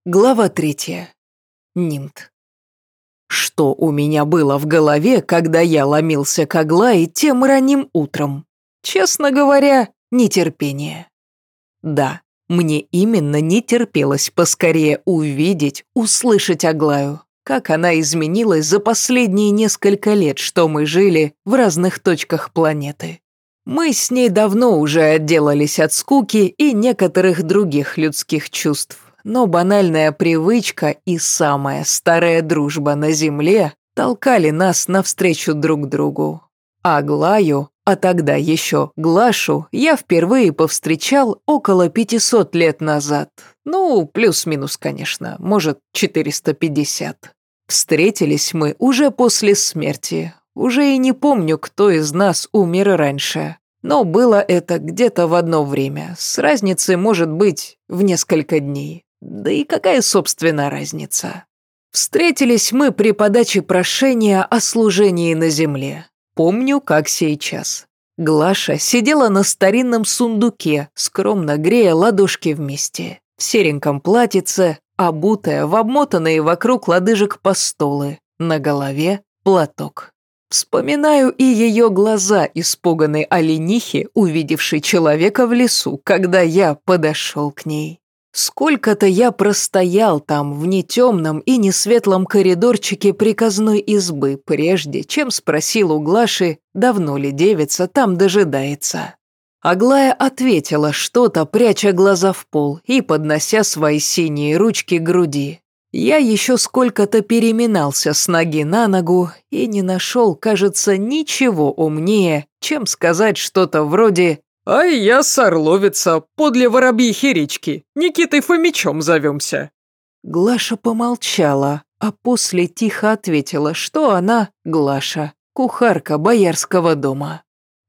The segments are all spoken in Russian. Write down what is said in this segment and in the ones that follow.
Глава 3. Нимт. Что у меня было в голове, когда я ломился к Аглае тем ранним утром? Честно говоря, нетерпение. Да, мне именно не терпелось поскорее увидеть, услышать Аглаю, как она изменилась за последние несколько лет, что мы жили в разных точках планеты. Мы с ней давно уже отделались от скуки и некоторых других людских чувств. Но банальная привычка и самая старая дружба на Земле толкали нас навстречу друг другу. Аглаю, а тогда еще Глашу, я впервые повстречал около 500 лет назад. Ну, плюс-минус, конечно, может, 450. Встретились мы уже после смерти. Уже и не помню, кто из нас умер раньше. Но было это где-то в одно время, с разницей, может быть, в несколько дней. Да и какая, собственно, разница? Встретились мы при подаче прошения о служении на земле. Помню, как сейчас. Глаша сидела на старинном сундуке, скромно грея ладошки вместе. В сереньком платьице, обутая в обмотанные вокруг лодыжек постолы. На голове платок. Вспоминаю и ее глаза испуганной оленихи, увидевшей человека в лесу, когда я подошел к ней. Сколько-то я простоял там, в нетемном и несветлом коридорчике приказной избы, прежде чем спросил у Глаши, давно ли девица там дожидается. Аглая ответила что-то, пряча глаза в пол и поднося свои синие ручки к груди. Я еще сколько-то переминался с ноги на ногу и не нашел, кажется, ничего умнее, чем сказать что-то вроде «А я с Орловица, подле Воробьихи речки, Никитой Фомичом зовемся». Глаша помолчала, а после тихо ответила, что она, Глаша, кухарка боярского дома.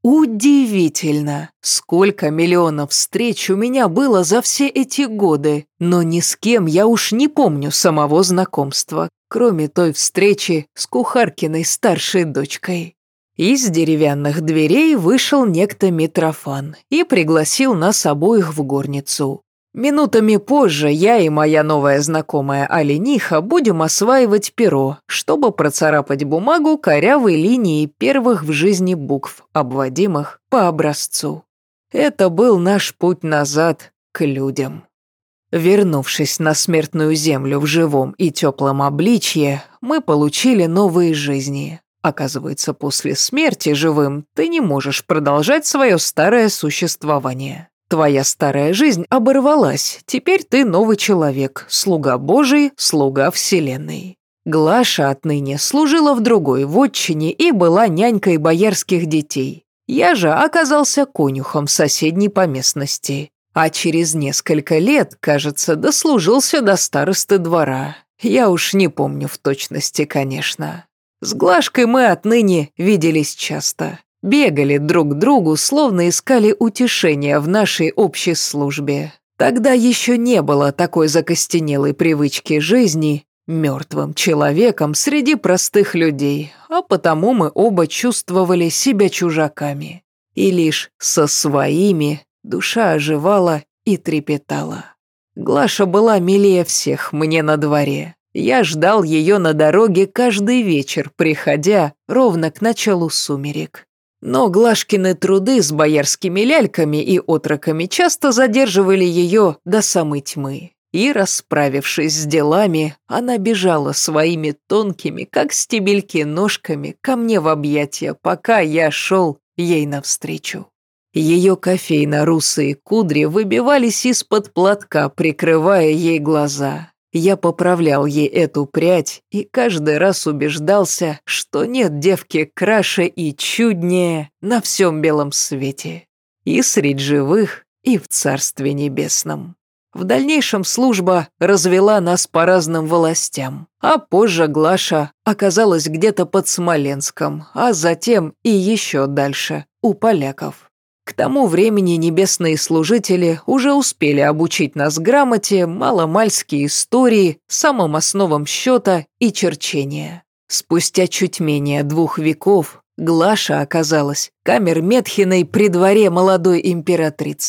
Удивительно, сколько миллионов встреч у меня было за все эти годы, но ни с кем я уж не помню самого знакомства, кроме той встречи с кухаркиной старшей дочкой. Из деревянных дверей вышел некто Митрофан и пригласил нас обоих в горницу. Минутами позже я и моя новая знакомая олениха будем осваивать перо, чтобы процарапать бумагу корявой линией первых в жизни букв, обводимых по образцу. Это был наш путь назад к людям. Вернувшись на смертную землю в живом и теплом обличье, мы получили новые жизни. Оказывается, после смерти живым ты не можешь продолжать свое старое существование. Твоя старая жизнь оборвалась, теперь ты новый человек, слуга Божий, слуга Вселенной. Глаша отныне служила в другой вотчине и была нянькой боярских детей. Я же оказался конюхом в соседней поместности. А через несколько лет, кажется, дослужился до старосты двора. Я уж не помню в точности, конечно. С Глашкой мы отныне виделись часто. Бегали друг к другу, словно искали утешения в нашей общей службе. Тогда еще не было такой закостенелой привычки жизни мертвым человеком среди простых людей, а потому мы оба чувствовали себя чужаками. И лишь со своими душа оживала и трепетала. Глаша была милее всех мне на дворе. Я ждал ее на дороге каждый вечер, приходя ровно к началу сумерек. Но Глашкины труды с боярскими ляльками и отроками часто задерживали ее до самой тьмы. И, расправившись с делами, она бежала своими тонкими, как стебельки, ножками ко мне в объятия, пока я шел ей навстречу. Ее кофейно-русые кудри выбивались из-под платка, прикрывая ей глаза. Я поправлял ей эту прядь и каждый раз убеждался, что нет девки краше и чуднее на всем белом свете. И средь живых, и в Царстве Небесном. В дальнейшем служба развела нас по разным властям, а позже Глаша оказалась где-то под Смоленском, а затем и еще дальше, у поляков. К тому времени небесные служители уже успели обучить нас грамоте, маломальски истории, самым основам счета и черчения. Спустя чуть менее 2 веков Глаша оказалась камерметхиной при дворе молодой императрицы.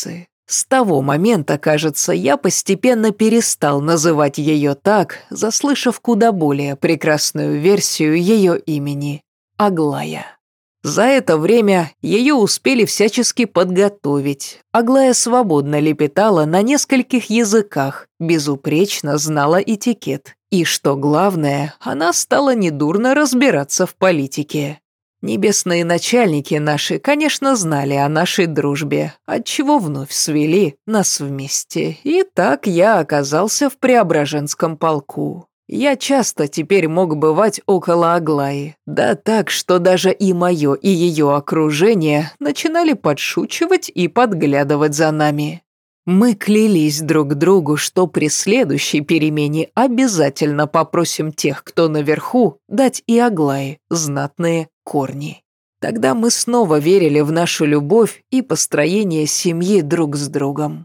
С того момента, кажется, я постепенно перестал называть ее так, заслышав куда более прекрасную версию ее имени – Аглая. За это время ее успели всячески подготовить. Аглая свободно лепетала на нескольких языках, безупречно знала этикет. И, что главное, она стала недурно разбираться в политике. Небесные начальники наши, конечно, знали о нашей дружбе, отчего вновь свели нас вместе. И так я оказался в Преображенском полку. Я часто теперь мог бывать около Аглаи, да так, что даже и мое, и ее окружение начинали подшучивать и подглядывать за нами. Мы клялись друг другу, что при следующей перемене обязательно попросим тех, кто наверху, дать и Аглае знатные корни. Тогда мы снова верили в нашу любовь и построение семьи друг с другом.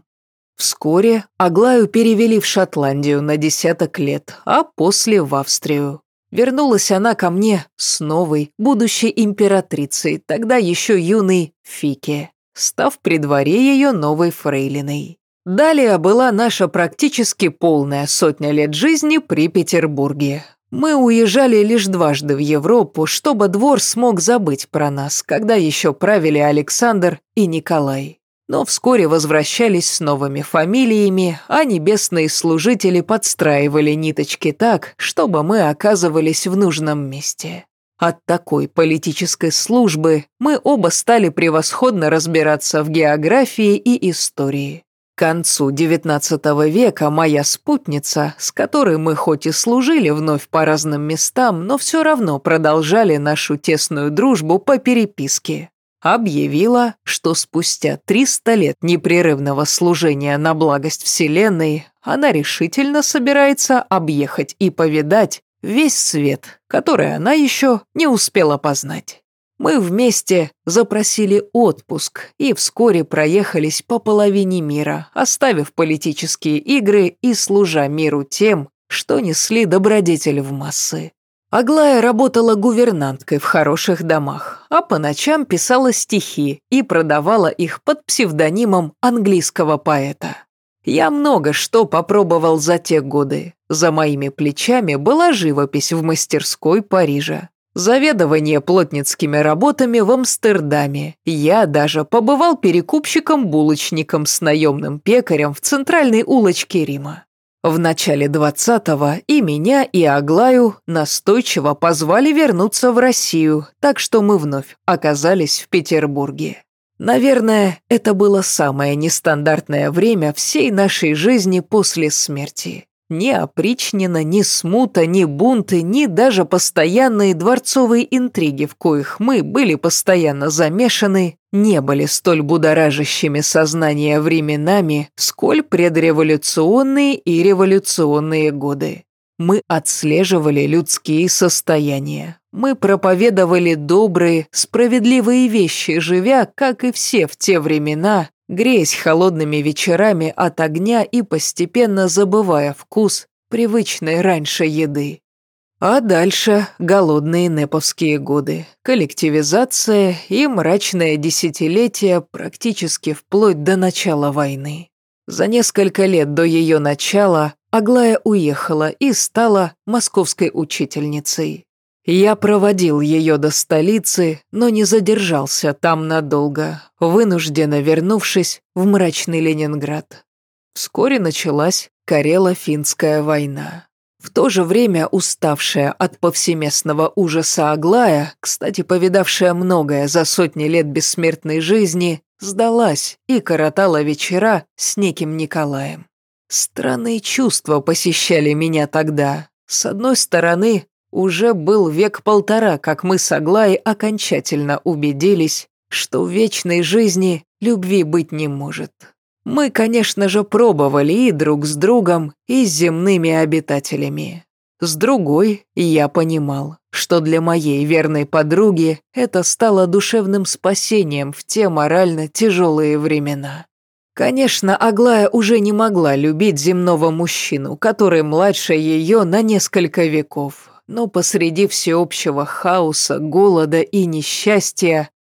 Вскоре Аглаю перевели в Шотландию на 10 лет, а после в Австрию. Вернулась она ко мне с новой, будущей императрицей, тогда еще юной Фике, став при дворе ее новой фрейлиной. Далее была наша практически полная 100 лет жизни при Петербурге. Мы уезжали лишь дважды в Европу, чтобы двор смог забыть про нас, когда еще правили Александр и Николай. Но вскоре возвращались с новыми фамилиями, а небесные служители подстраивали ниточки так, чтобы мы оказывались в нужном месте. От такой политической службы мы оба стали превосходно разбираться в географии и истории. К концу XIX века моя спутница, с которой мы хоть и служили вновь по разным местам, но все равно продолжали нашу тесную дружбу по переписке, объявила, что спустя 300 лет непрерывного служения на благость Вселенной она решительно собирается объехать и повидать весь свет, который она еще не успела познать. Мы вместе запросили отпуск и вскоре проехались по половине мира, оставив политические игры и служа миру тем, что несли добродетель в массы. Аглая работала гувернанткой в хороших домах, а по ночам писала стихи и продавала их под псевдонимом английского поэта. Я много что попробовал за те годы. За моими плечами была живопись в мастерской Парижа, заведование плотницкими работами в Амстердаме. Я даже побывал перекупщиком-булочником с наемным пекарем в центральной улочке Рима. В начале 20-го и меня, и Аглаю настойчиво позвали вернуться в Россию, так что мы вновь оказались в Петербурге. Наверное, это было самое нестандартное время всей нашей жизни после смерти. Ни опричнина, ни смута, ни бунты, ни даже постоянные дворцовые интриги, в коих мы были постоянно замешаны, не были столь будоражащими сознание временами, сколь предреволюционные и революционные годы. Мы отслеживали людские состояния. Мы проповедовали добрые, справедливые вещи, живя, как и все в те времена, греясь холодными вечерами от огня и постепенно забывая вкус привычной раньше еды. А дальше голодные неповские годы, коллективизация и мрачное десятилетие практически вплоть до начала войны. За несколько лет до ее начала Аглая уехала и стала московской учительницей. Я проводил ее до столицы, но не задержался там надолго, вынужденно вернувшись в мрачный Ленинград. Вскоре началась Карело-финская война. В то же время уставшая от повсеместного ужаса Аглая, кстати, повидавшая многое за сотни лет бессмертной жизни, сдалась и коротала вечера с неким Николаем. Странные чувства посещали меня тогда. С одной стороны, уже был век-полтора, как мы с Аглаей окончательно убедились, что в вечной жизни любви быть не может. Мы, конечно же, пробовали и друг с другом, и с земными обитателями. С другой, я понимал, что для моей верной подруги это стало душевным спасением в те морально тяжелые времена. Конечно, Аглая уже не могла любить земного мужчину, который младше ее на несколько веков, но посреди всеобщего хаоса, голода и несчастья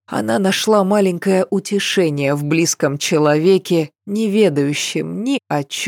Она нашла маленькое утешение в близком человеке, не ведающем ни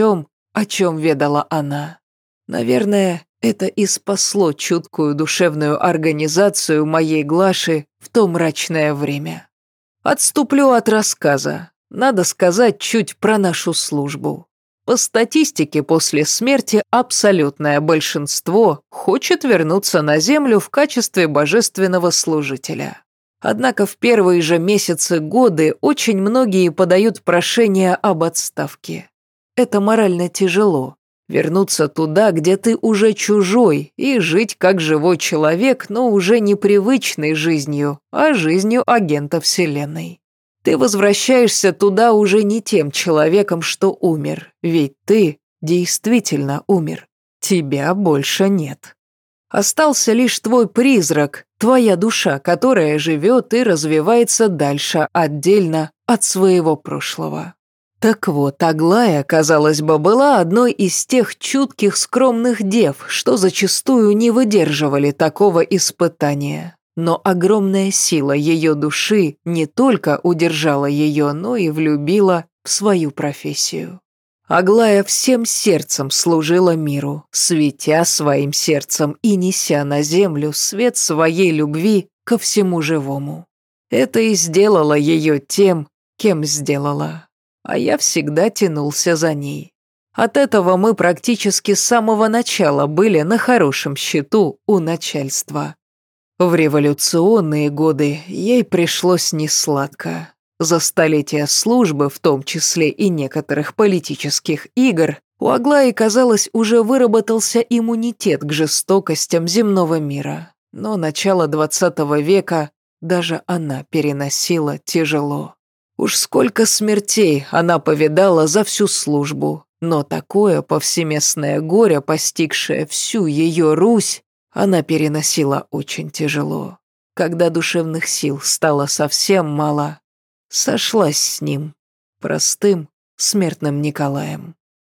о чем ведала она. Наверное, это и спасло чуткую душевную организацию моей Глаши в то мрачное время. Отступлю от рассказа. Надо сказать чуть про нашу службу. По статистике, после смерти абсолютное большинство хочет вернуться на землю в качестве божественного служителя. Однако в первые же месяцы годы очень многие подают прошение об отставке. Это морально тяжело. Вернуться туда, где ты уже чужой, и жить как живой человек, но уже не привычной жизнью, а жизнью агента Вселенной. Ты возвращаешься туда уже не тем человеком, что умер, ведь ты действительно умер. Тебя больше нет. Остался лишь твой призрак, твоя душа, которая живет и развивается дальше, отдельно от своего прошлого. Так вот, Аглая, казалось бы, была одной из тех чутких, скромных дев, что зачастую не выдерживали такого испытания. Но огромная сила ее души не только удержала ее, но и влюбила в свою профессию. Аглая всем сердцем служила миру, светя своим сердцем и неся на землю свет своей любви ко всему живому. Это и сделало ее тем, кем сделала. А я всегда тянулся за ней. От этого мы практически с самого начала были на хорошем счету у начальства. В революционные годы ей пришлось несладко. За столетия службы, в том числе и некоторых политических игр, у Аглаи, казалось, уже выработался иммунитет к жестокостям земного мира. Но начало 20 века даже она переносила тяжело. Уж сколько смертей она повидала за всю службу, но такое повсеместное горе, постигшее всю ее Русь, она переносила очень тяжело. Когда душевных сил стало совсем мало, сошлась с ним, простым смертным Николаем.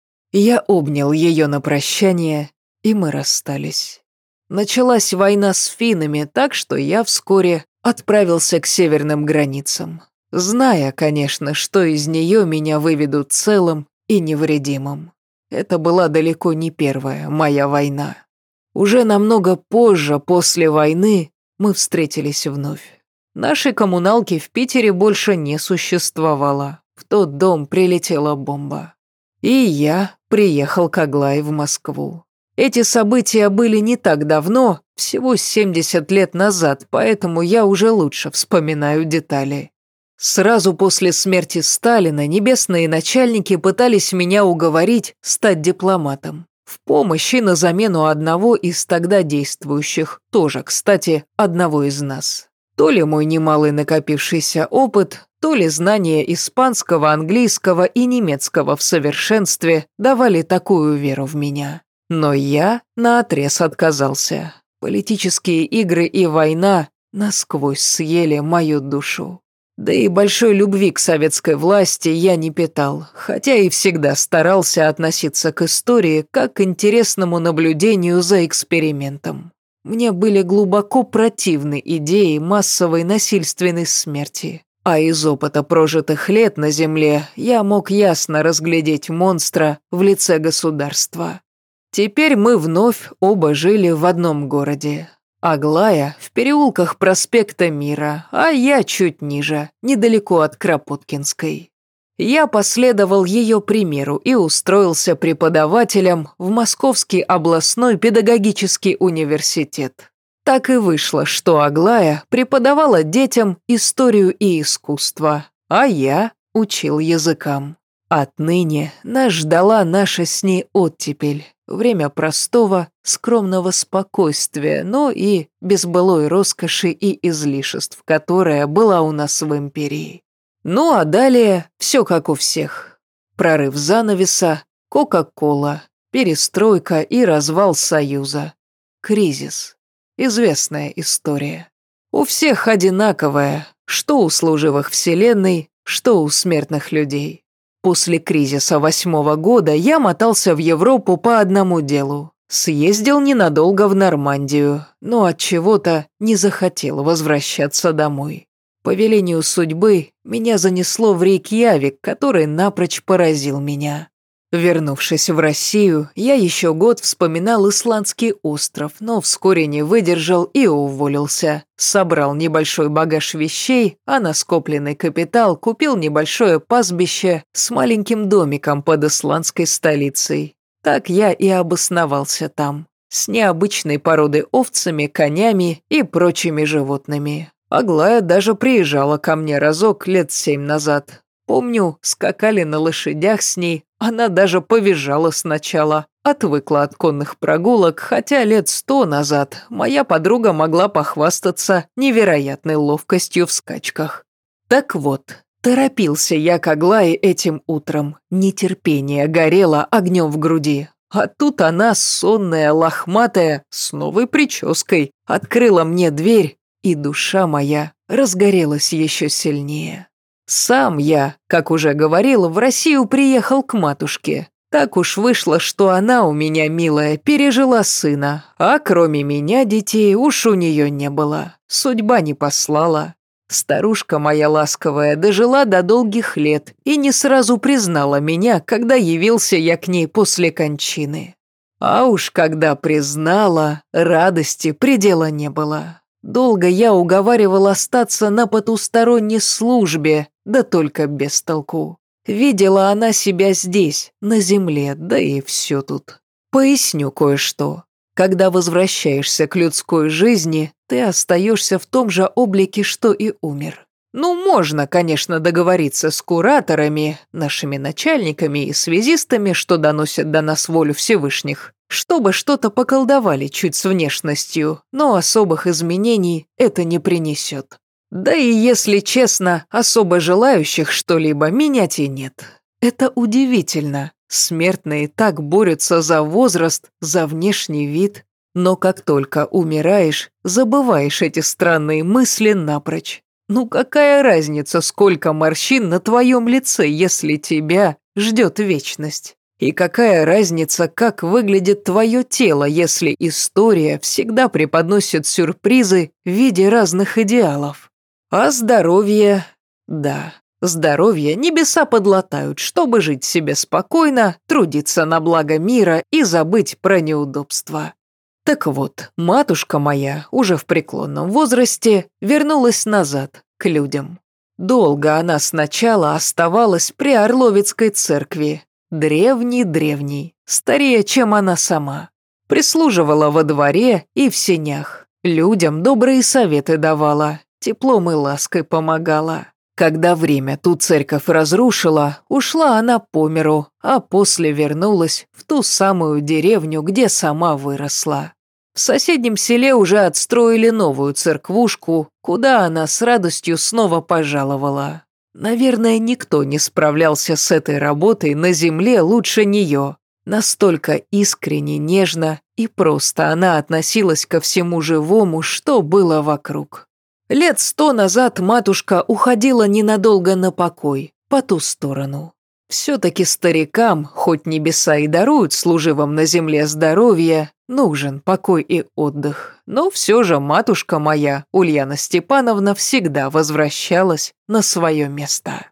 Я обнял ее на прощание, и мы расстались. Началась война с финнами, так что я вскоре отправился к северным границам. Зная, конечно, что из нее меня выведут целым и невредимым. Это была далеко не первая моя война. Уже намного позже, после войны, мы встретились вновь. Нашей коммуналки в Питере больше не существовало. В тот дом прилетела бомба. И я приехал к Аглае в Москву. Эти события были не так давно, всего 70 лет назад, поэтому я уже лучше вспоминаю детали. Сразу после смерти Сталина небесные начальники пытались меня уговорить стать дипломатом. В помощь и на замену одного из тогда действующих, тоже, кстати, одного из нас. То ли мой немалый накопившийся опыт, то ли знания испанского, английского и немецкого в совершенстве давали такую веру в меня. Но я наотрез отказался. Политические игры и война насквозь съели мою душу. Да и большой любви к советской власти я не питал, хотя и всегда старался относиться к истории как к интересному наблюдению за экспериментом. Мне были глубоко противны идеи массовой насильственной смерти, а из опыта прожитых лет на Земле я мог ясно разглядеть монстра в лице государства. Теперь мы вновь оба жили в одном городе. Аглая в переулках проспекта Мира, а я чуть ниже, недалеко от Кропоткинской. Я последовал ее примеру и устроился преподавателем в Московский областной педагогический университет. Так и вышло, что Аглая преподавала детям историю и искусство, а я учил языкам. Отныне нас ждала наша с ней оттепель. Время простого, скромного спокойствия, но и без былой роскоши и излишеств, которая была у нас в империи. Ну а далее все как у всех. Прорыв занавеса, Кока-кола, перестройка и развал Союза. Кризис. Известная история. У всех одинаковая, что у служивых Вселенной, что у смертных людей. После кризиса 8-го года я мотался в Европу по одному делу. Съездил ненадолго в Нормандию, но от чего-то не захотел возвращаться домой. По велению судьбы меня занесло в Рейкьявик, который напрочь поразил меня. Вернувшись в Россию, я еще год вспоминал Исландский остров, но вскоре не выдержал и уволился. Собрал небольшой багаж вещей, а на скопленный капитал купил небольшое пастбище с маленьким домиком под исландской столицей. Так я и обосновался там, с необычной породы овцами, конями и прочими животными. Аглая даже приезжала ко мне разок лет 7 назад. Помню, скакали на лошадях с ней, она даже повизжала сначала, отвыкла от конных прогулок, хотя лет 100 назад моя подруга могла похвастаться невероятной ловкостью в скачках. Так вот, торопился я к Аглае этим утром, нетерпение горело огнем в груди. А тут она, сонная, лохматая, с новой прической, открыла мне дверь, и душа моя разгорелась еще сильнее. Сам я, как уже говорил, в Россию приехал к матушке. Так уж вышло, что она у меня, милая, пережила сына, а кроме меня детей уж у нее не было. Судьба не послала. Старушка моя ласковая дожила до долгих лет и не сразу признала меня, когда явился я к ней после кончины. А уж когда признала, радости предела не было. Долго я уговаривал остаться на потусторонней службе, да только без толку. Видела она себя здесь, на земле, да и все тут. Поясню кое-что. Когда возвращаешься к людской жизни, ты остаешься в том же облике, что и умер. Ну, можно, конечно, договориться с кураторами, нашими начальниками и связистами, что доносят до нас волю Всевышних, чтобы что-то поколдовали чуть с внешностью, но особых изменений это не принесет. Да и, если честно, особо желающих что-либо менять и нет. Это удивительно. Смертные так борются за возраст, за внешний вид. Но как только умираешь, забываешь эти странные мысли напрочь. Ну какая разница, сколько морщин на твоем лице, если тебя ждет вечность? И какая разница, как выглядит твое тело, если история всегда преподносит сюрпризы в виде разных идеалов? А здоровье... Да, здоровье небеса подлатают, чтобы жить себе спокойно, трудиться на благо мира и забыть про неудобства. Так вот, матушка моя, уже в преклонном возрасте, вернулась назад, к людям. Долго она сначала оставалась при Орловицкой церкви. Древний, старее, чем она сама. Прислуживала во дворе и в сенях. Людям добрые советы давала, теплом и лаской помогала. Когда время ту церковь разрушила, ушла она по миру, а после вернулась в ту самую деревню, где сама выросла. В соседнем селе уже отстроили новую церквушку, куда она с радостью снова пожаловала. Наверное, никто не справлялся с этой работой на земле лучше нее. Настолько искренне, нежно и просто она относилась ко всему живому, что было вокруг. Лет 100 назад матушка уходила ненадолго на покой, по ту сторону. Все-таки старикам, хоть небеса и даруют служивым на земле здоровье, нужен покой и отдых. Но все же матушка моя, Ульяна Степановна, всегда возвращалась на свое место.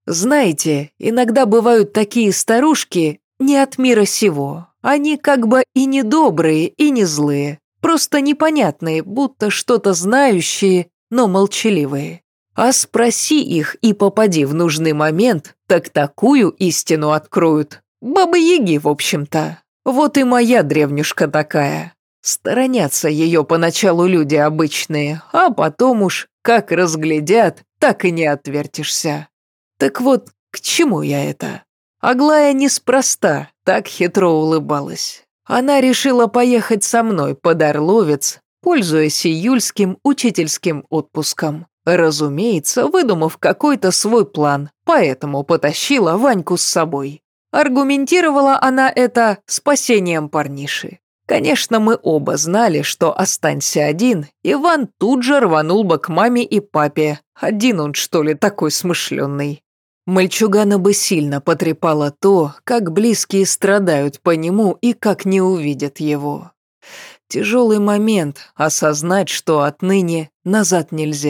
Знаете, иногда бывают такие старушки не от мира сего. Они как бы и не добрые, и не злые, просто непонятные, будто что-то знающие, но молчаливые. А спроси их и попади в нужный момент, так такую истину откроют. Бабы-яги, в общем-то. Вот и моя древнюшка такая. Сторонятся ее поначалу люди обычные, а потом уж как разглядят, так и не отвертишься. Так вот, к чему я это? Аглая неспроста так хитро улыбалась. Она решила поехать со мной под Орловец, пользуясь июльским учительским отпуском. Разумеется, выдумав какой-то свой план, поэтому потащила Ваньку с собой. Аргументировала она это спасением парниши. Конечно, мы оба знали, что останься один, Иван тут же рванул бы к маме и папе. Один он, что ли, такой смышленый. Мальчугана бы сильно потрепало то, как близкие страдают по нему и как не увидят его. Тяжелый момент осознать, что отныне назад нельзя.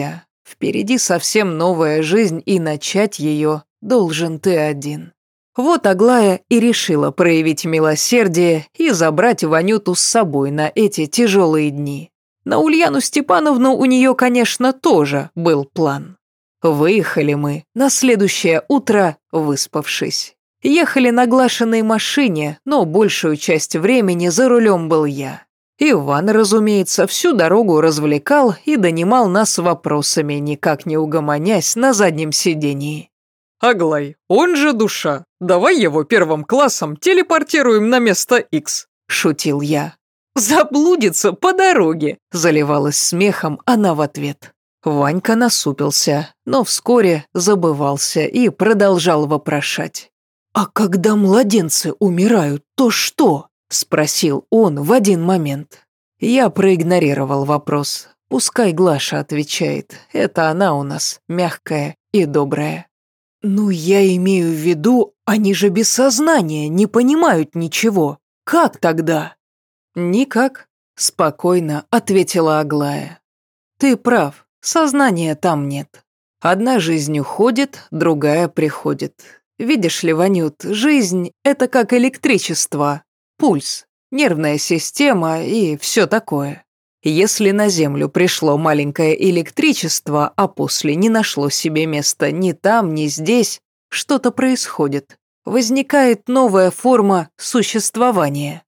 Впереди совсем новая жизнь, и начать ее должен ты один. Вот Аглая и решила проявить милосердие и забрать Ванюту с собой на эти тяжелые дни. На Ульяну Степановну у нее, конечно, тоже был план. Выехали мы на следующее утро, выспавшись. Ехали на глашенной машине, но большую часть времени за рулем был я. Иван, разумеется, всю дорогу развлекал и донимал нас вопросами, никак не угомонясь на заднем сидении. «Аглай, он же душа. Давай его первым классом телепортируем на место X», – шутил я. «Заблудится по дороге», – заливалась смехом она в ответ. Ванька насупился, но вскоре забывался и продолжал вопрошать. «А когда младенцы умирают, то что?» – спросил он в один момент. Я проигнорировал вопрос. Пускай Глаша отвечает, это она у нас мягкая и добрая. «Ну, я имею в виду, они же без сознания, не понимают ничего. Как тогда?» «Никак», – спокойно ответила Аглая. «Ты прав, сознания там нет. Одна жизнь уходит, другая приходит. Видишь ли, Ванют, жизнь – это как электричество, пульс, нервная система и все такое. Если на Землю пришло маленькое электричество, а после не нашло себе места ни там, ни здесь, что-то происходит. Возникает новая форма существования».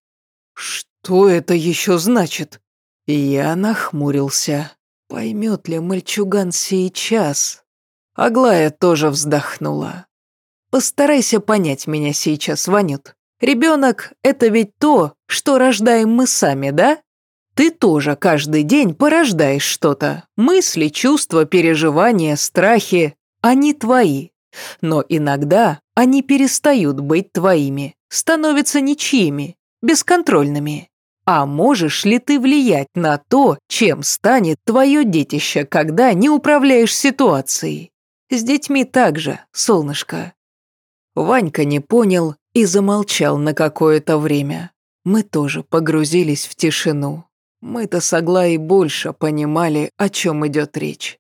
«Что это еще значит?» Я нахмурился. Поймет ли мальчуган сейчас? Аглая тоже вздохнула. «Постарайся понять меня сейчас, Ванют. Ребенок – это ведь то, что рождаем мы сами, да? Ты тоже каждый день порождаешь что-то. Мысли, чувства, переживания, страхи. Они твои. Но иногда они перестают быть твоими, становятся ничьими, бесконтрольными. А можешь ли ты влиять на то, чем станет твое детище, когда не управляешь ситуацией? С детьми так же, солнышко». Ванька не понял и замолчал на какое-то время. Мы тоже погрузились в тишину. Мы-то с Аглаей больше понимали, о чем идет речь.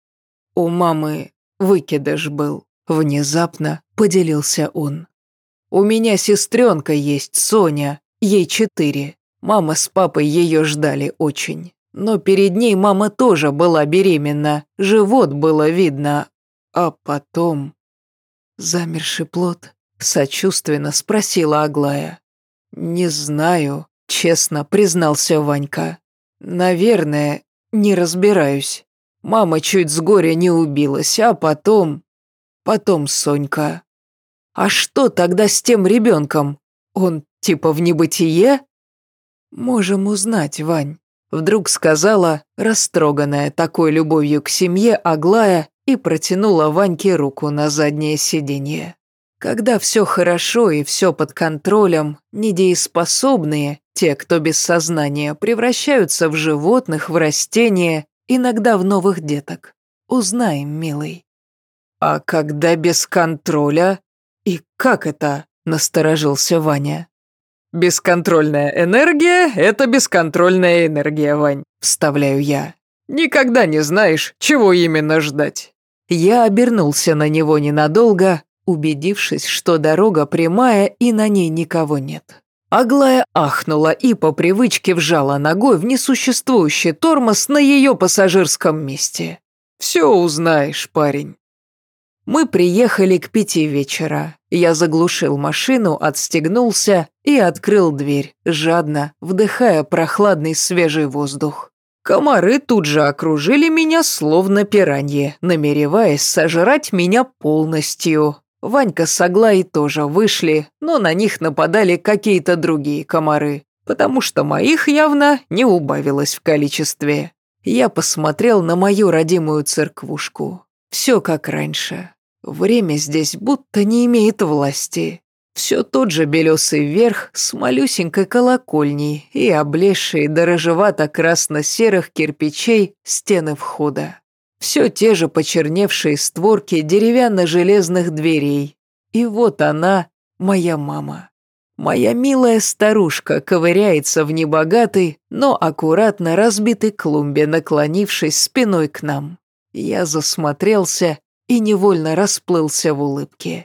«У мамы выкидыш был», — внезапно поделился он. «У меня сестренка есть, Соня, ей 4. Мама с папой ее ждали очень. Но перед ней мама тоже была беременна, живот было видно. А потом...» «Замерший плод?» – сочувственно спросила Аглая. «Не знаю», – честно признался Ванька. «Наверное, не разбираюсь. Мама чуть с горя не убилась, а потом... Сонька. А что тогда с тем ребенком? Он типа в небытие?» «Можем узнать, Вань», – вдруг сказала, растроганная такой любовью к семье Аглая, и протянула Ваньке руку на заднее сиденье. Когда все хорошо и все под контролем, недееспособные, те, кто без сознания, превращаются в животных, в растения, иногда в новых деток. Узнаем, милый. «А когда без контроля? И как это?» – насторожился Ваня. «Бесконтрольная энергия – это бесконтрольная энергия, Вань», – вставляю я. «Никогда не знаешь, чего именно ждать». Я обернулся на него ненадолго, убедившись, что дорога прямая и на ней никого нет. Аглая ахнула и по привычке вжала ногой в несуществующий тормоз на ее пассажирском месте. «Все узнаешь, парень». Мы приехали к 5 вечера. Я заглушил машину, отстегнулся и открыл дверь, жадно вдыхая прохладный свежий воздух. Комары тут же окружили меня словно пираньи, намереваясь сожрать меня полностью. Ванька с Аглаей тоже вышли, но на них нападали какие-то другие комары, потому что моих явно не убавилось в количестве. Я посмотрел на мою родимую церквушку. Все как раньше. Время здесь будто не имеет власти. Все тот же белесый верх с малюсенькой колокольней и облезшие до рыжевато-красно-серых кирпичей стены входа. Все те же почерневшие створки деревянно-железных дверей. И вот она, моя мама. Моя милая старушка ковыряется в небогатой, но аккуратно разбитой клумбе, наклонившись спиной к нам. Я засмотрелся и невольно расплылся в улыбке.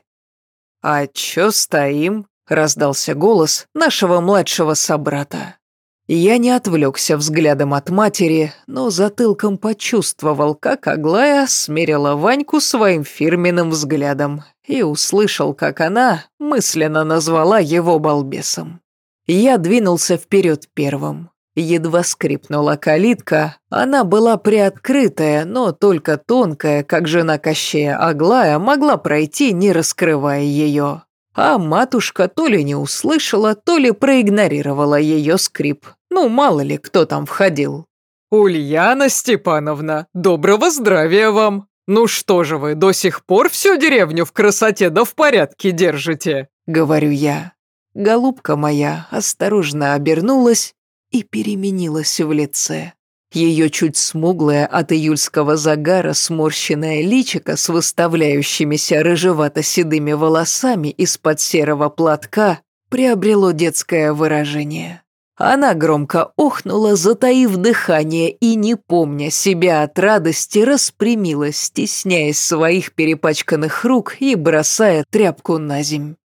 «А чё стоим?» — раздался голос нашего младшего собрата. Я не отвлекся взглядом от матери, но затылком почувствовал, как Аглая смерила Ваньку своим фирменным взглядом и услышал, как она мысленно назвала его балбесом. Я двинулся вперед первым. Едва скрипнула калитка, она была приоткрытая, но только тонкая, как жена Кощея Аглая могла пройти, не раскрывая ее. А матушка то ли не услышала, то ли проигнорировала ее скрип. Ну, мало ли, кто там входил. «Ульяна Степановна, доброго здравия вам! Ну что же вы, до сих пор всю деревню в красоте да в порядке держите?» — говорю я. Голубка моя осторожно обернулась и переменилась в лице. Ее чуть смуглое от июльского загара сморщенное личико с выставляющимися рыжевато-седыми волосами из-под серого платка приобрело детское выражение. Она громко охнула, затаив дыхание, и, не помня себя от радости, распрямилась, стесняясь своих перепачканных рук и бросая тряпку на земь.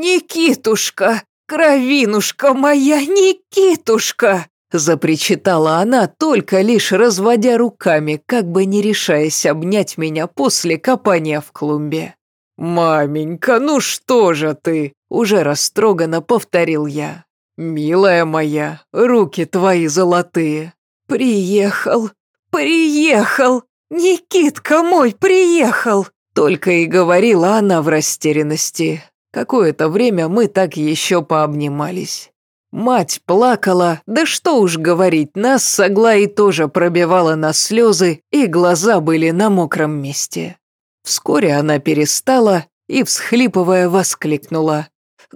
«Никитушка, кровинушка моя, Никитушка!» запричитала она, только лишь разводя руками, как бы не решаясь обнять меня после копания в клумбе. «Маменька, ну что же ты?» — уже растроганно повторил я. «Милая моя, руки твои золотые». «Приехал, приехал, Никитка мой приехал!» Только и говорила она в растерянности. Какое-то время мы так еще пообнимались. Мать плакала, да что уж говорить, нас с Аглаей тоже пробивала на слезы, и глаза были на мокром месте. Вскоре она перестала и, всхлипывая, воскликнула.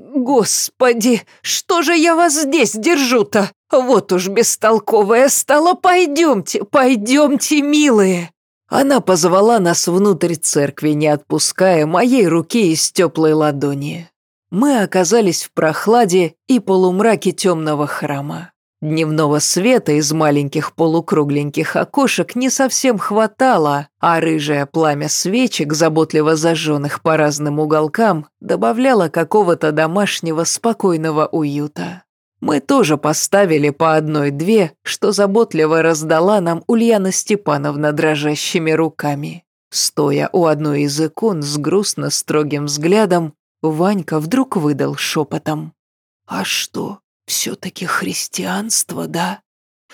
«Господи, что же я вас здесь держу-то? Вот уж бестолковая стала, пойдемте, пойдемте, милые!» Она позвала нас внутрь церкви, не отпуская моей руки из теплой ладони. Мы оказались в прохладе и полумраке темного храма. Дневного света из маленьких полукругленьких окошек не совсем хватало, а рыжее пламя свечек, заботливо зажженных по разным уголкам, добавляло какого-то домашнего спокойного уюта. Мы тоже поставили по одной-две, что заботливо раздала нам Ульяна Степановна дрожащими руками. Стоя у одной из икон с грустно строгим взглядом, Ванька вдруг выдал шепотом. «А что, все-таки христианство, да?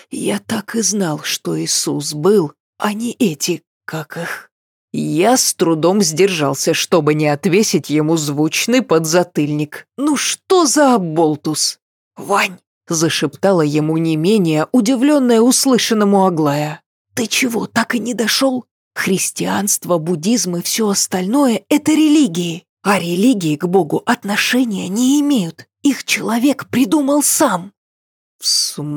Я так и знал, что Иисус был, а не эти, как их». Я с трудом сдержался, чтобы не отвесить ему звучный подзатыльник. «Ну что за оболтус?» «Вань!» – зашептала ему не менее удивленная услышанному Аглая. «Ты чего, так и не дошел? Христианство, буддизм и все остальное – это религии, а религии к Богу отношения не имеют. Их человек придумал сам». «В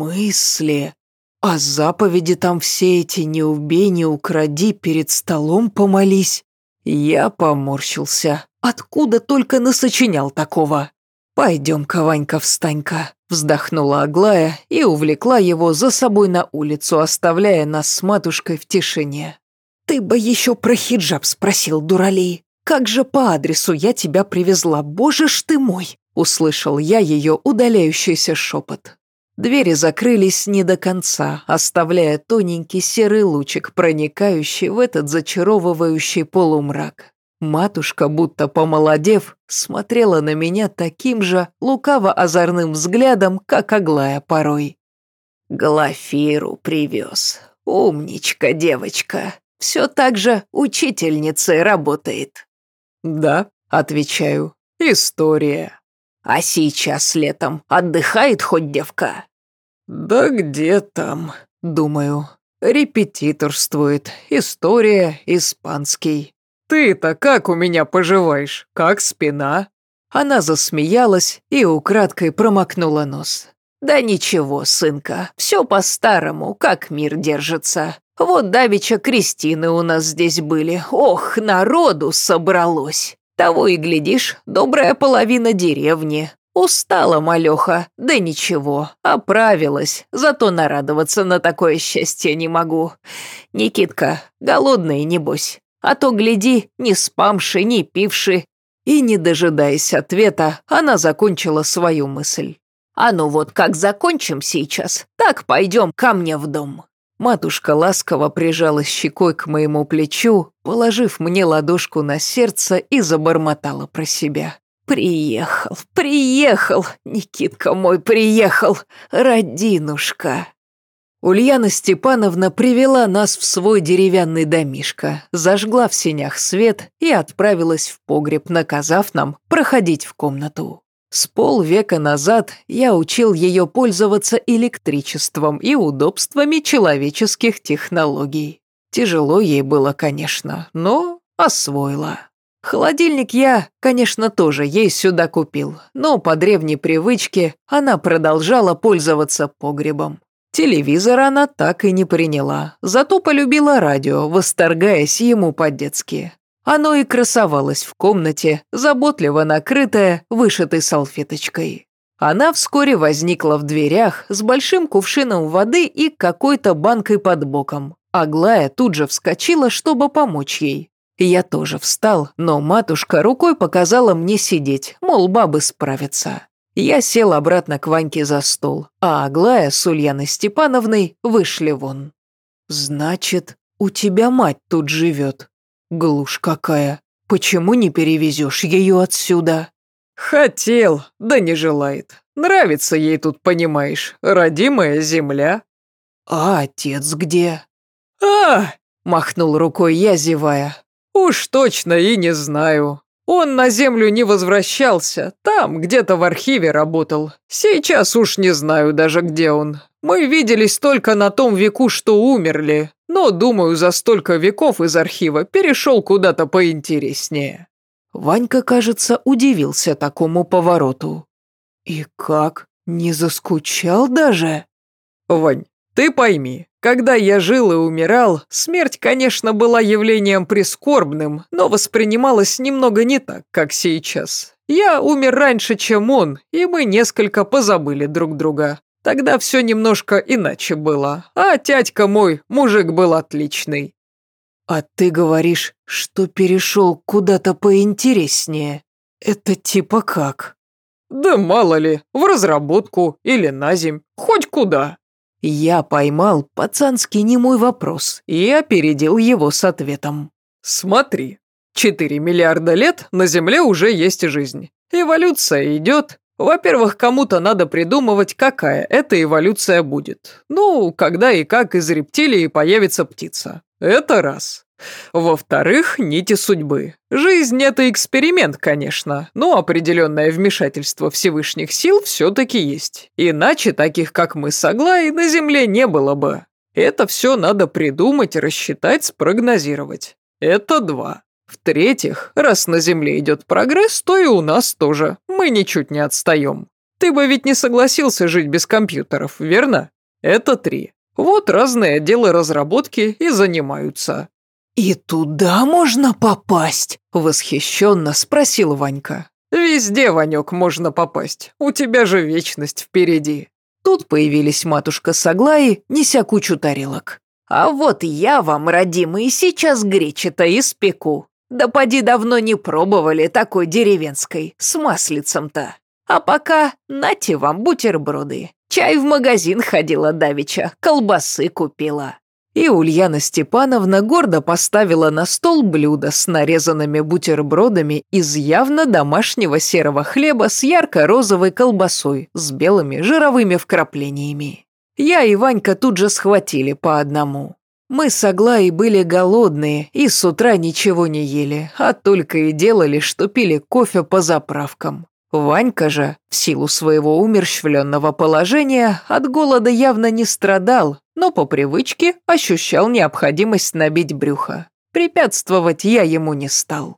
смысле? А заповеди там все эти «не убей, не укради, перед столом помолись»?» Я поморщился. Откуда только насочинял такого? «Пойдем-ка, Ванька, встань-ка», — вздохнула Аглая и увлекла его за собой на улицу, оставляя нас с матушкой в тишине. «Ты бы еще про хиджаб спросил, дуралей. Как же по адресу я тебя привезла, боже ж ты мой!» — услышал я ее удаляющийся шепот. Двери закрылись не до конца, оставляя тоненький серый лучик, проникающий в этот зачаровывающий полумрак. Матушка, будто помолодев, смотрела на меня таким же лукаво-озорным взглядом, как Аглая порой. «Глафиру привез. Умничка девочка. Все так же учительницей работает». «Да», — отвечаю, — «история». «А сейчас летом отдыхает хоть девка?» «Да где там?» — думаю. «Репетиторствует. История, испанский. Ты-то как у меня поживаешь? Как спина?» Она засмеялась и украдкой промокнула нос. «Да ничего, сынка, все по-старому, как мир держится. Вот давеча крестины у нас здесь были. Ох, народу собралось. Того и глядишь, добрая половина деревни. Устала, малёха, да ничего, оправилась, зато нарадоваться на такое счастье не могу. Никитка, голодный небось, а то, гляди, не спамши, не пивши». И, не дожидаясь ответа, она закончила свою мысль. «А ну вот как закончим сейчас, так пойдем ко мне в дом». Матушка ласково прижалась щекой к моему плечу, положив мне ладошку на сердце и забормотала про себя. «Приехал, приехал, Никитка мой приехал, родинушка». Ульяна Степановна привела нас в свой деревянный домишко, зажгла в сенях свет и отправилась в погреб, наказав нам проходить в комнату. С полвека назад я учил ее пользоваться электричеством и удобствами человеческих технологий. Тяжело ей было, конечно, но освоила. Холодильник я, конечно, тоже ей сюда купил, но по древней привычке она продолжала пользоваться погребом. Телевизор она так и не приняла, зато полюбила радио, восторгаясь ему по-детски. Оно и красовалось в комнате, заботливо накрытое, вышитой салфеточкой. Она вскоре возникла в дверях с большим кувшином воды и какой-то банкой под боком. Аглая тут же вскочила, чтобы помочь ей. Я тоже встал, но матушка рукой показала мне сидеть, мол, бабы справятся. Я сел обратно к Ваньке за стол, а Аглая с Ульяной Степановной вышли вон. «Значит, у тебя мать тут живет. Глушь какая. Почему не перевезешь ее отсюда?» Хотел, да не желает. Нравится ей тут, понимаешь, родимая земля. «А отец где?» А, Махнул рукой я, зевая. уж точно и не знаю. Он на землю не возвращался, там где-то в архиве работал. Сейчас уж не знаю даже, где он. Мы виделись только на том веку, что умерли, но, думаю, за столько веков из архива перешел куда-то поинтереснее». Ванька, кажется, удивился такому повороту. «И как? Не заскучал даже?» «Вань, ты пойми, когда я жил и умирал, смерть, конечно, была явлением прискорбным, но воспринималась немного не так, как сейчас. Я умер раньше, чем он, и мы несколько позабыли друг друга. Тогда все немножко иначе было, а тядька мой, мужик был отличный». «А ты говоришь, что перешел куда-то поинтереснее. Это типа как?» «Да мало ли, в разработку или на земь, хоть куда». Я поймал пацанский немой вопрос и опередил его с ответом. «Смотри, 4 миллиарда лет на Земле уже есть жизнь. Эволюция идет. Во-первых, кому-то надо придумывать, какая эта эволюция будет. Ну, когда и как из рептилии появится птица. Это раз. Во-вторых, нити судьбы. Жизнь – это эксперимент, конечно, но определенное вмешательство Всевышних сил все-таки есть. Иначе таких, как мы с Аглаей, на Земле не было бы. Это все надо придумать, рассчитать, спрогнозировать. Это два. В-третьих, раз на Земле идет прогресс, то и у нас тоже. Мы ничуть не отстаем. Ты бы ведь не согласился жить без компьютеров, верно? Это три. Вот разные отделы разработки и занимаются. «И туда можно попасть?» – восхищенно спросил Ванька. «Везде, Ванек, можно попасть. У тебя же вечность впереди». Тут появились матушка с Аглаей, неся кучу тарелок. «А вот я вам, родимые, сейчас гречи-то испеку. Да поди давно не пробовали такой деревенской, с маслицем-то. А пока нате вам бутерброды. Чай в магазин ходила давеча, колбасы купила». И Ульяна Степановна гордо поставила на стол блюдо с нарезанными бутербродами из явно домашнего серого хлеба с ярко-розовой колбасой с белыми жировыми вкраплениями. Я и Ванька тут же схватили по одному. Мы с Аглаей были голодные и с утра ничего не ели, а только и делали, что пили кофе по заправкам. Ванька же, в силу своего умерщвленного положения, от голода явно не страдал, но по привычке ощущал необходимость набить брюхо. Препятствовать я ему не стал.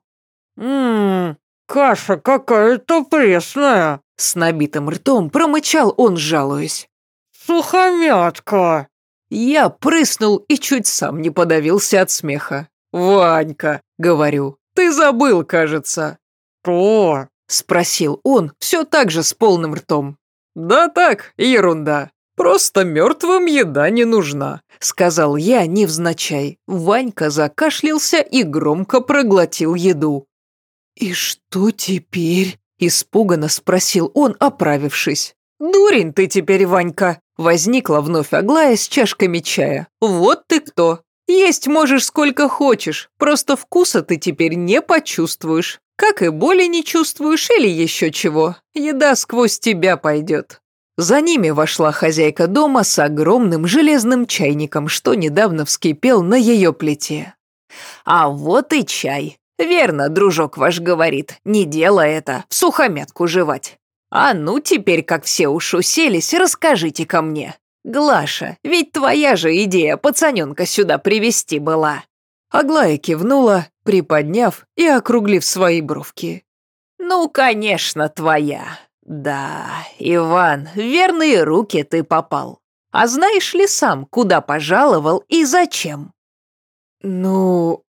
Каша какая-то пресная», — с набитым ртом промычал он, жалуясь. «Сухомятка». Я прыснул и чуть сам не подавился от смеха. «Ванька», — говорю, — «ты забыл, кажется». «Что?» — спросил он, все так же с полным ртом. «Да так, ерунда. Просто мертвым еда не нужна», сказал я невзначай. Ванька закашлялся и громко проглотил еду. «И что теперь?» – испуганно спросил он, оправившись. «Дурень ты теперь, Ванька!» – возникла вновь Аглая с чашками чая. «Вот ты кто! Есть можешь сколько хочешь, просто вкуса ты теперь не почувствуешь. Как и боли не чувствуешь или еще чего. Еда сквозь тебя пойдет». За ними вошла хозяйка дома с огромным железным чайником, что недавно вскипел на ее плите. «А вот и чай. Верно, дружок ваш говорит, не дело это, в сухомятку жевать. А ну теперь, как все уж уселись, расскажите ко мне. Глаша, ведь твоя же идея пацаненка сюда привезти была». Аглая кивнула, приподняв и округлив свои бровки. «Ну, конечно, твоя. Да, Иван, в верные руки ты попал. А знаешь ли сам, куда пожаловал и зачем?» «Ну,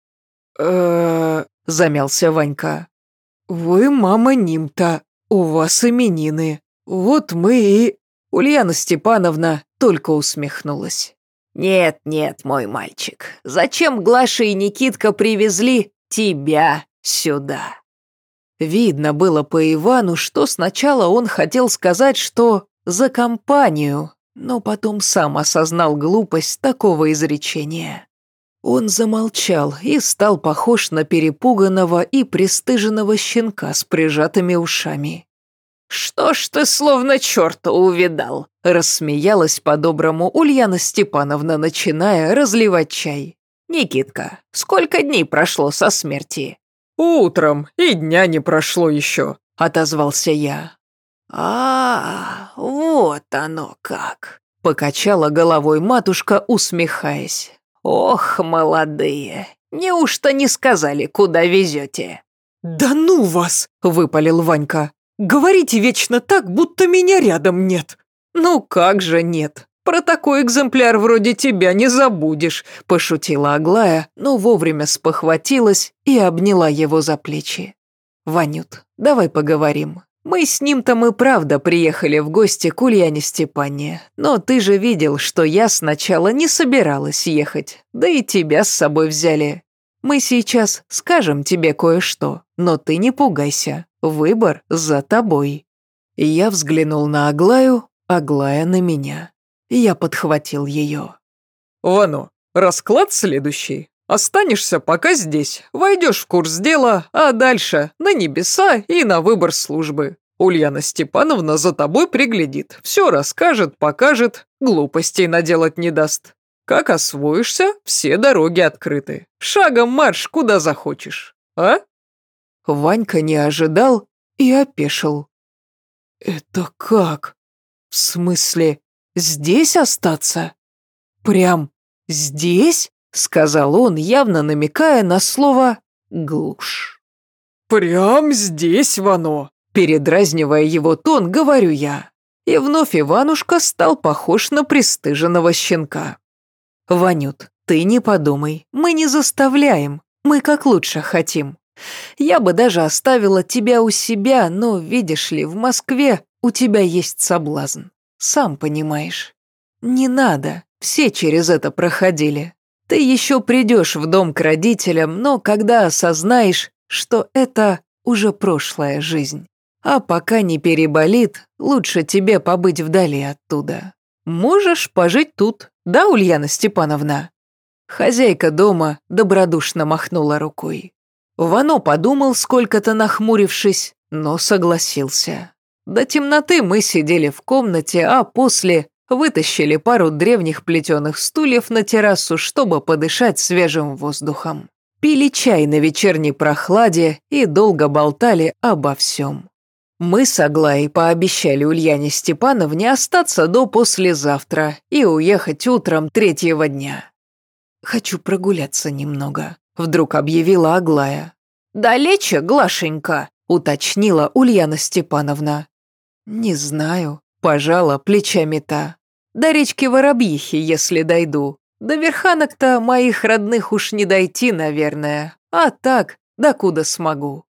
замялся Ванька. «Вы мама Нимта, у вас именины. Вот мы и...» Ульяна Степановна только усмехнулась. «Нет, мой мальчик, зачем Глаша и Никитка привезли тебя сюда?» Видно было по Ивану, что сначала он хотел сказать, что за компанию, но потом сам осознал глупость такого изречения. Он замолчал и стал похож на перепуганного и пристыженного щенка с прижатыми ушами. «Что ж ты словно черта увидал?» – рассмеялась по-доброму Ульяна Степановна, начиная разливать чай. «Никитка, сколько дней прошло со смерти?» «Утром, и дня не прошло еще», – отозвался я. Вот оно как!» – покачала головой матушка, усмехаясь. «Ох, молодые, неужто не сказали, куда везете?» «Да ну вас!» – выпалил Ванька. «Говорите вечно так, будто меня рядом нет». «Ну как же нет? Про такой экземпляр вроде тебя не забудешь», – пошутила Аглая, но вовремя спохватилась и обняла его за плечи. «Ванют, давай поговорим. Мы с ним-то и правда приехали в гости к Ульяне Степанне, но ты же видел, что я сначала не собиралась ехать, да и тебя с собой взяли. Мы сейчас скажем тебе кое-что, но ты не пугайся, выбор за тобой». Я взглянул на Аглаю, Аглая на меня. Я подхватил ее. «Вано, расклад следующий. Останешься пока здесь, войдешь в курс дела, а дальше на небеса и на выбор службы. Ульяна Степановна за тобой приглядит, все расскажет, покажет, глупостей наделать не даст. Как освоишься, все дороги открыты. Шагом марш, куда захочешь. А?» Ванька не ожидал и опешил. «Это как? В смысле, здесь остаться? Прям здесь?» — сказал он, явно намекая на слово «глушь». «Прям здесь, Вано!» Передразнивая его тон, говорю я. И вновь Иванушка стал похож на пристыженного щенка. «Ванют, ты не подумай, мы не заставляем, мы как лучше хотим. Я бы даже оставила тебя у себя, но, видишь ли, в Москве у тебя есть соблазн, сам понимаешь. Не надо, все через это проходили. Ты еще придешь в дом к родителям, но когда осознаешь, что это уже прошлая жизнь. А пока не переболит, лучше тебе побыть вдали оттуда. Можешь пожить тут, да, Ульяна Степановна?» Хозяйка дома добродушно махнула рукой. Вано подумал, сколько-то нахмурившись, но согласился. До темноты мы сидели в комнате, а после вытащили пару древних плетеных стульев на террасу, чтобы подышать свежим воздухом. Пили чай на вечерней прохладе и долго болтали обо всем. Мы с Аглаей пообещали Ульяне Степановне остаться до послезавтра и уехать утром третьего дня. «Хочу прогуляться немного», — вдруг объявила Аглая. «Далече, Глашенька?» — уточнила Ульяна Степановна. «Не знаю», — пожала плечами та. «До речки Воробьихи, если дойду. До Верханок-то моих родных уж не дойти, наверное. А так, докуда смогу».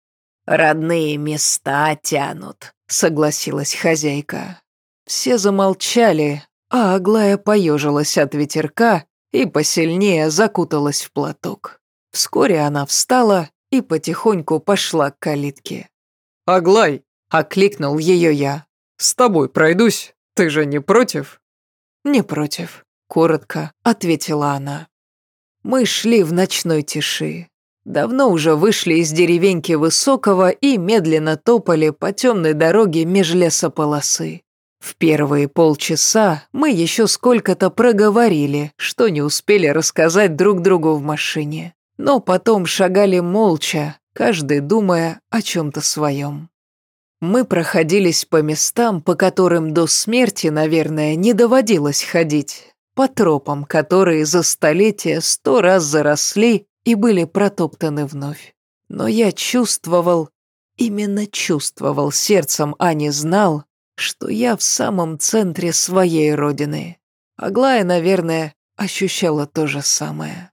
«Родные места тянут», — согласилась хозяйка. Все замолчали, а Аглая поежилась от ветерка и посильнее закуталась в платок. Вскоре она встала и потихоньку пошла к калитке. «Аглай!» — окликнул ее я. «С тобой пройдусь, ты же не против?» «Не против», — коротко ответила она. Мы шли в ночной тиши. Давно уже вышли из деревеньки Высокого и медленно топали по темной дороге меж лесополосы. В первые полчаса мы еще сколько-то проговорили, что не успели рассказать друг другу в машине. Но потом шагали молча, каждый думая о чем-то своем. Мы проходились по местам, по которым до смерти, наверное, не доводилось ходить, по тропам, которые за столетия 100 раз заросли и были протоптаны вновь. Но я чувствовал, именно чувствовал сердцем, а не знал, что я в самом центре своей родины. Аглая, наверное, ощущала то же самое.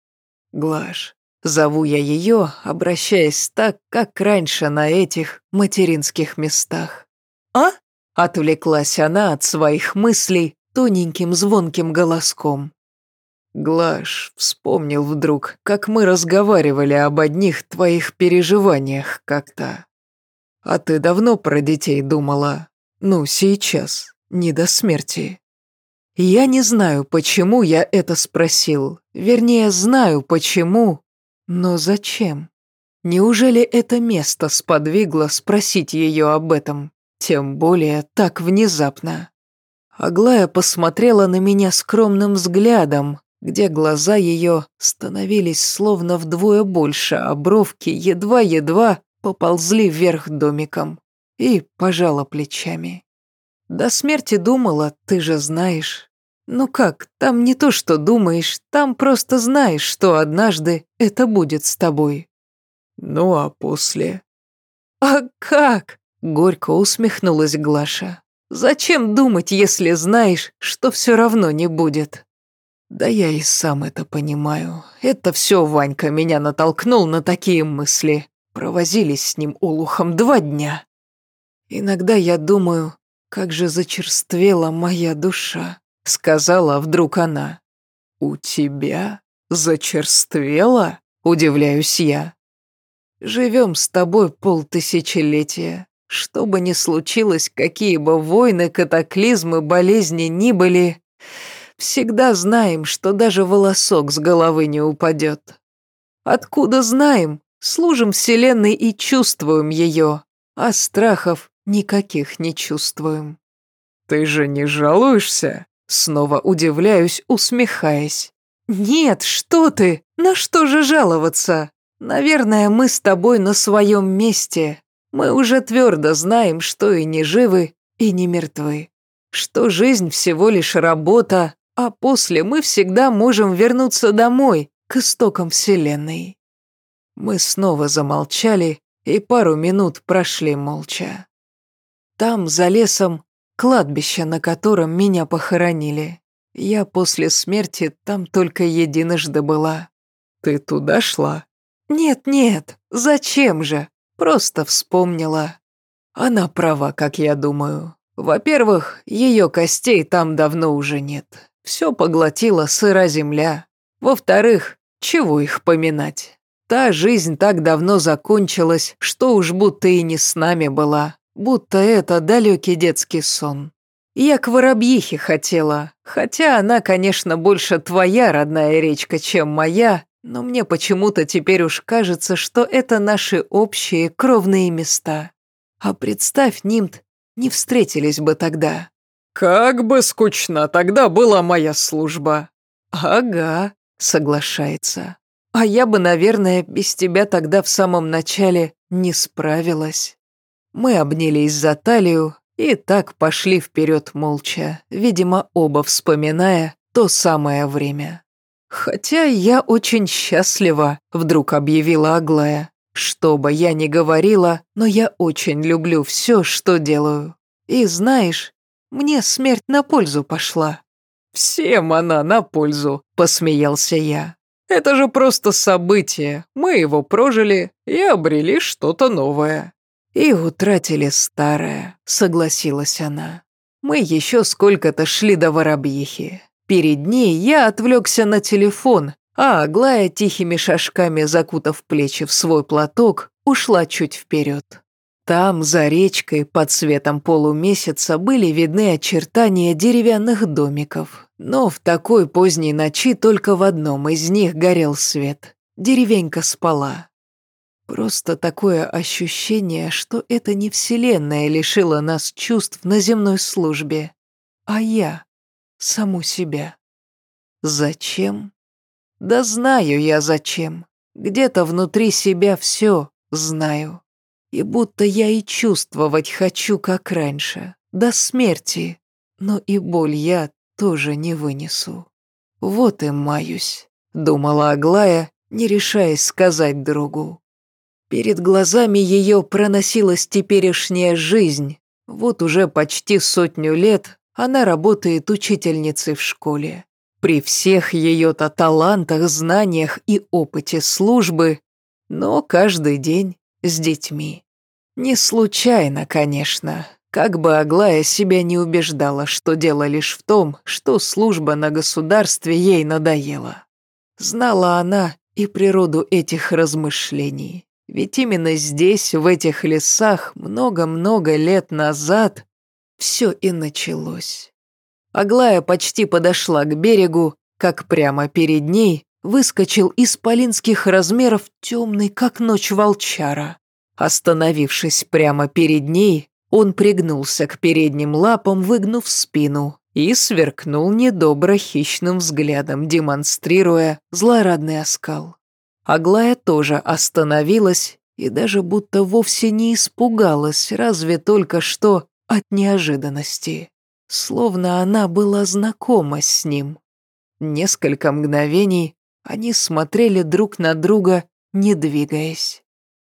Глаш. Зову я ее, обращаясь так, как раньше на этих материнских местах. «А?» — отвлеклась она от своих мыслей тоненьким звонким голоском. Глаш, вспомнил вдруг, как мы разговаривали об одних твоих переживаниях как-то. А ты давно про детей думала? Ну, сейчас, не до смерти. Я не знаю, почему я это спросил. Вернее, знаю, почему. Но зачем? Неужели это место сподвигло спросить ее об этом? Тем более так внезапно. Аглая посмотрела на меня скромным взглядом, где глаза ее становились словно вдвое больше, а бровки едва-едва поползли вверх домиком, и пожала плечами. До смерти думала, ты же знаешь. Ну как, там не то, что думаешь, там просто знаешь, что однажды это будет с тобой. Ну а после? А как? Горько усмехнулась Глаша. Зачем думать, если знаешь, что все равно не будет? Да я и сам это понимаю. Это все Ванька меня натолкнул на такие мысли. Провозились с ним олухом 2 дня. Иногда я думаю, как же зачерствела моя душа, сказала вдруг она. У тебя зачерствела? Удивляюсь я. Живем с тобой 500 Что бы ни случилось, какие бы войны, катаклизмы, болезни ни были, всегда знаем, что даже волосок с головы не упадет. Откуда знаем? Служим Вселенной и чувствуем ее, а страхов никаких не чувствуем. Ты же не жалуешься? Снова удивляюсь, усмехаясь. Нет, что ты? На что же жаловаться? Наверное, мы с тобой на своем месте. Мы уже твердо знаем, что и не живы, и не мертвы. Что жизнь всего лишь работа, а после мы всегда можем вернуться домой, к истокам Вселенной. Мы снова замолчали, и пару минут прошли молча. Там, за лесом, кладбище, на котором меня похоронили. Я после смерти там только единожды была. Ты туда шла? Нет, зачем же? Просто вспомнила. Она права, как я думаю. Во-первых, ее костей там давно уже нет. Все поглотила сыра земля. Во-вторых, чего их поминать? Та жизнь так давно закончилась, что уж будто и не с нами была, будто это далекий детский сон. Я к воробьихе хотела, хотя она, конечно, больше твоя родная речка, чем моя, но мне почему-то теперь уж кажется, что это наши общие кровные места. А представь, Нимт, не встретились бы тогда. Как бы скучна тогда была моя служба. Ага, соглашается. А я бы, наверное, без тебя тогда в самом начале не справилась. Мы обнялись за талию и так пошли вперед молча, видимо, оба вспоминая то самое время. «Хотя я очень счастлива», — вдруг объявила Аглая. «Что бы я ни говорила, но я очень люблю все, что делаю. И знаешь, мне смерть на пользу пошла». «Всем она на пользу», — посмеялся я. Это же просто событие. Мы его прожили и обрели что-то новое». «И утратили старое», — согласилась она. «Мы еще сколько-то шли до Воробьихи. Перед ней я отвлекся на телефон, а Аглая, тихими шажками закутав плечи в свой платок, ушла чуть вперед. Там, за речкой, под светом полумесяца, были видны очертания деревянных домиков. Но в такой поздней ночи только в одном из них горел свет. Деревенька спала. Просто такое ощущение, что это не вселенная лишила нас чувств на земной службе, а я, саму себя. Зачем? Да знаю я зачем. Где-то внутри себя все знаю. И будто я и чувствовать хочу, как раньше, до смерти. Но и боль я тоже не вынесу. Вот и маюсь, думала Аглая, не решаясь сказать другу. Перед глазами ее проносилась теперешняя жизнь. Вот уже почти 100 лет она работает учительницей в школе. При всех ее-то талантах, знаниях и опыте службы, но каждый день с детьми. Не случайно, конечно, как бы Аглая себя не убеждала, что дело лишь в том, что служба на государстве ей надоела. Знала она и природу этих размышлений. Ведь именно здесь, в этих лесах, много-много лет назад все и началось. Аглая почти подошла к берегу, как прямо перед ней выскочил исполинских размеров темный, как ночь, волчара. Остановившись прямо перед ней, он пригнулся к передним лапам, выгнув спину, и сверкнул недобро хищным взглядом, демонстрируя злорадный оскал. Аглая тоже остановилась и даже будто вовсе не испугалась, разве только что от неожиданности. Словно она была знакома с ним. Несколько мгновений они смотрели друг на друга, не двигаясь.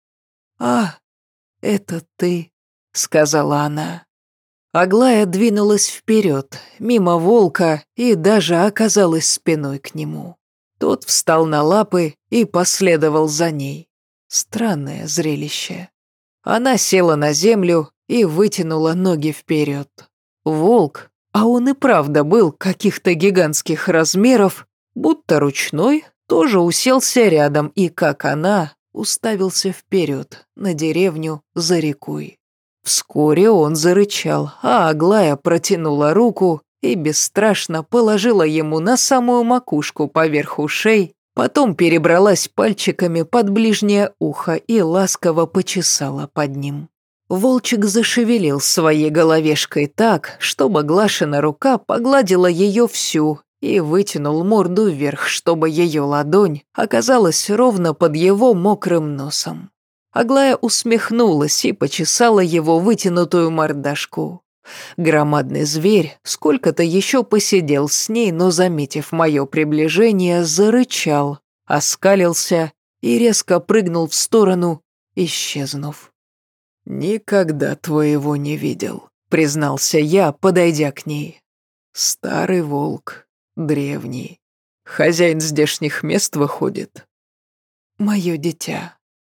«А, это ты», — сказала она. Аглая двинулась вперед, мимо волка, и даже оказалась спиной к нему. Тот встал на лапы и последовал за ней. Странное зрелище. Она села на землю и вытянула ноги вперед. Волк, а он и правда был каких-то гигантских размеров, будто ручной, тоже уселся рядом и, как она, уставился вперед, на деревню за рекой. Вскоре он зарычал, а Аглая протянула руку и бесстрашно положила ему на самую макушку поверх ушей, потом перебралась пальчиками под ближнее ухо и ласково почесала под ним. Волчик зашевелил своей головешкой так, чтобы Глашина рука погладила ее всю и вытянул морду вверх, чтобы ее ладонь оказалась ровно под его мокрым носом. Аглая усмехнулась и почесала его вытянутую мордашку. Громадный зверь сколько-то еще посидел с ней, но, заметив мое приближение, зарычал, оскалился и резко прыгнул в сторону, исчезнув. «Никогда твоего не видел», — признался я, подойдя к ней. «Старый волк, древний. Хозяин здешних мест выходит». «Мое дитя».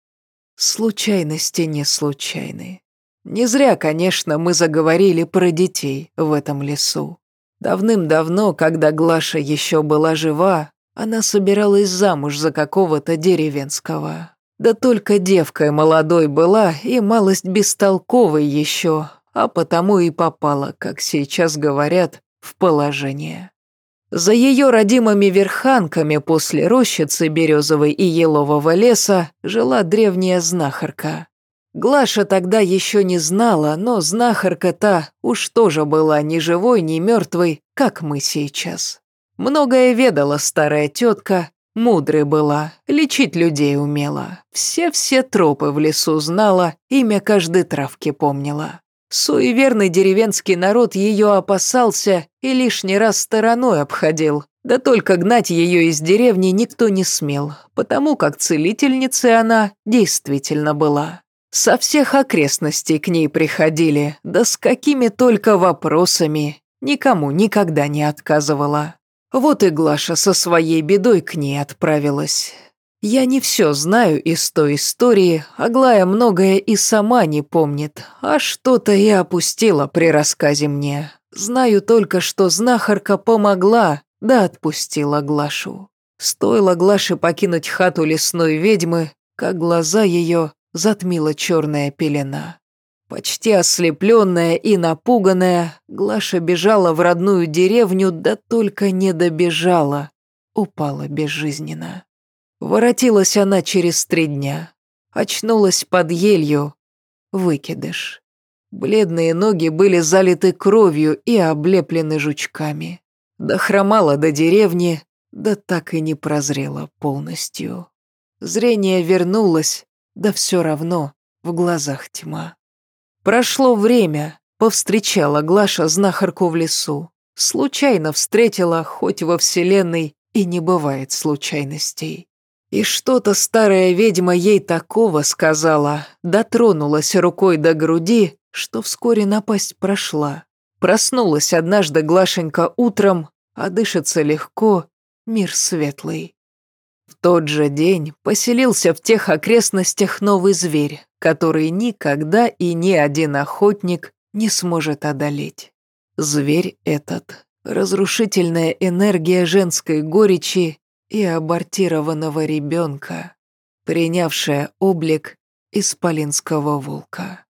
Случайности не случайны. Не зря, конечно, мы заговорили про детей в этом лесу. Давным-давно, когда Глаша еще была жива, она собиралась замуж за какого-то деревенского. Да только девкой молодой была и малость бестолковой еще, а потому и попала, как сейчас говорят, в положение. За ее родимыми верханками после рощицы березовой и елового леса жила древняя знахарка. Глаша тогда еще не знала, но знахарка-то уж тоже была ни живой, ни мертвой, как мы сейчас. Многое ведала старая тетка, мудрой была, лечить людей умела. Все тропы в лесу знала, имя каждой травки помнила. Суеверный деревенский народ ее опасался и лишний раз стороной обходил. Да только гнать ее из деревни никто не смел, потому как целительницей она действительно была. Со всех окрестностей к ней приходили, да с какими только вопросами, никому никогда не отказывала. Вот и Глаша со своей бедой к ней отправилась. Я не все знаю из той истории, Аглая многое и сама не помнит, а что-то и опустила при рассказе мне. Знаю только, что знахарка помогла, да отпустила Глашу. Стоило Глаше покинуть хату лесной ведьмы, как глаза ее затмила черная пелена. Почти ослепленная и напуганная, Глаша бежала в родную деревню, да только не добежала, упала безжизненно. Воротилась она через 3 дня. Очнулась под елью. Выкидыш. Бледные ноги были залиты кровью и облеплены жучками. Дохромала до деревни, да так и не прозрела полностью. Зрение вернулось, да все равно в глазах тьма. Прошло время, повстречала Глаша знахарку в лесу. Случайно встретила, хоть во вселенной и не бывает случайностей. И что-то старая ведьма ей такого сказала, дотронулась рукой до груди, что вскоре напасть прошла. Проснулась однажды Глашенька утром, а дышится легко, мир светлый. В тот же день поселился в тех окрестностях новый зверь, который никогда и ни один охотник не сможет одолеть. Зверь этот — разрушительная энергия женской горечи и абортированного ребенка, принявшая облик исполинского волка.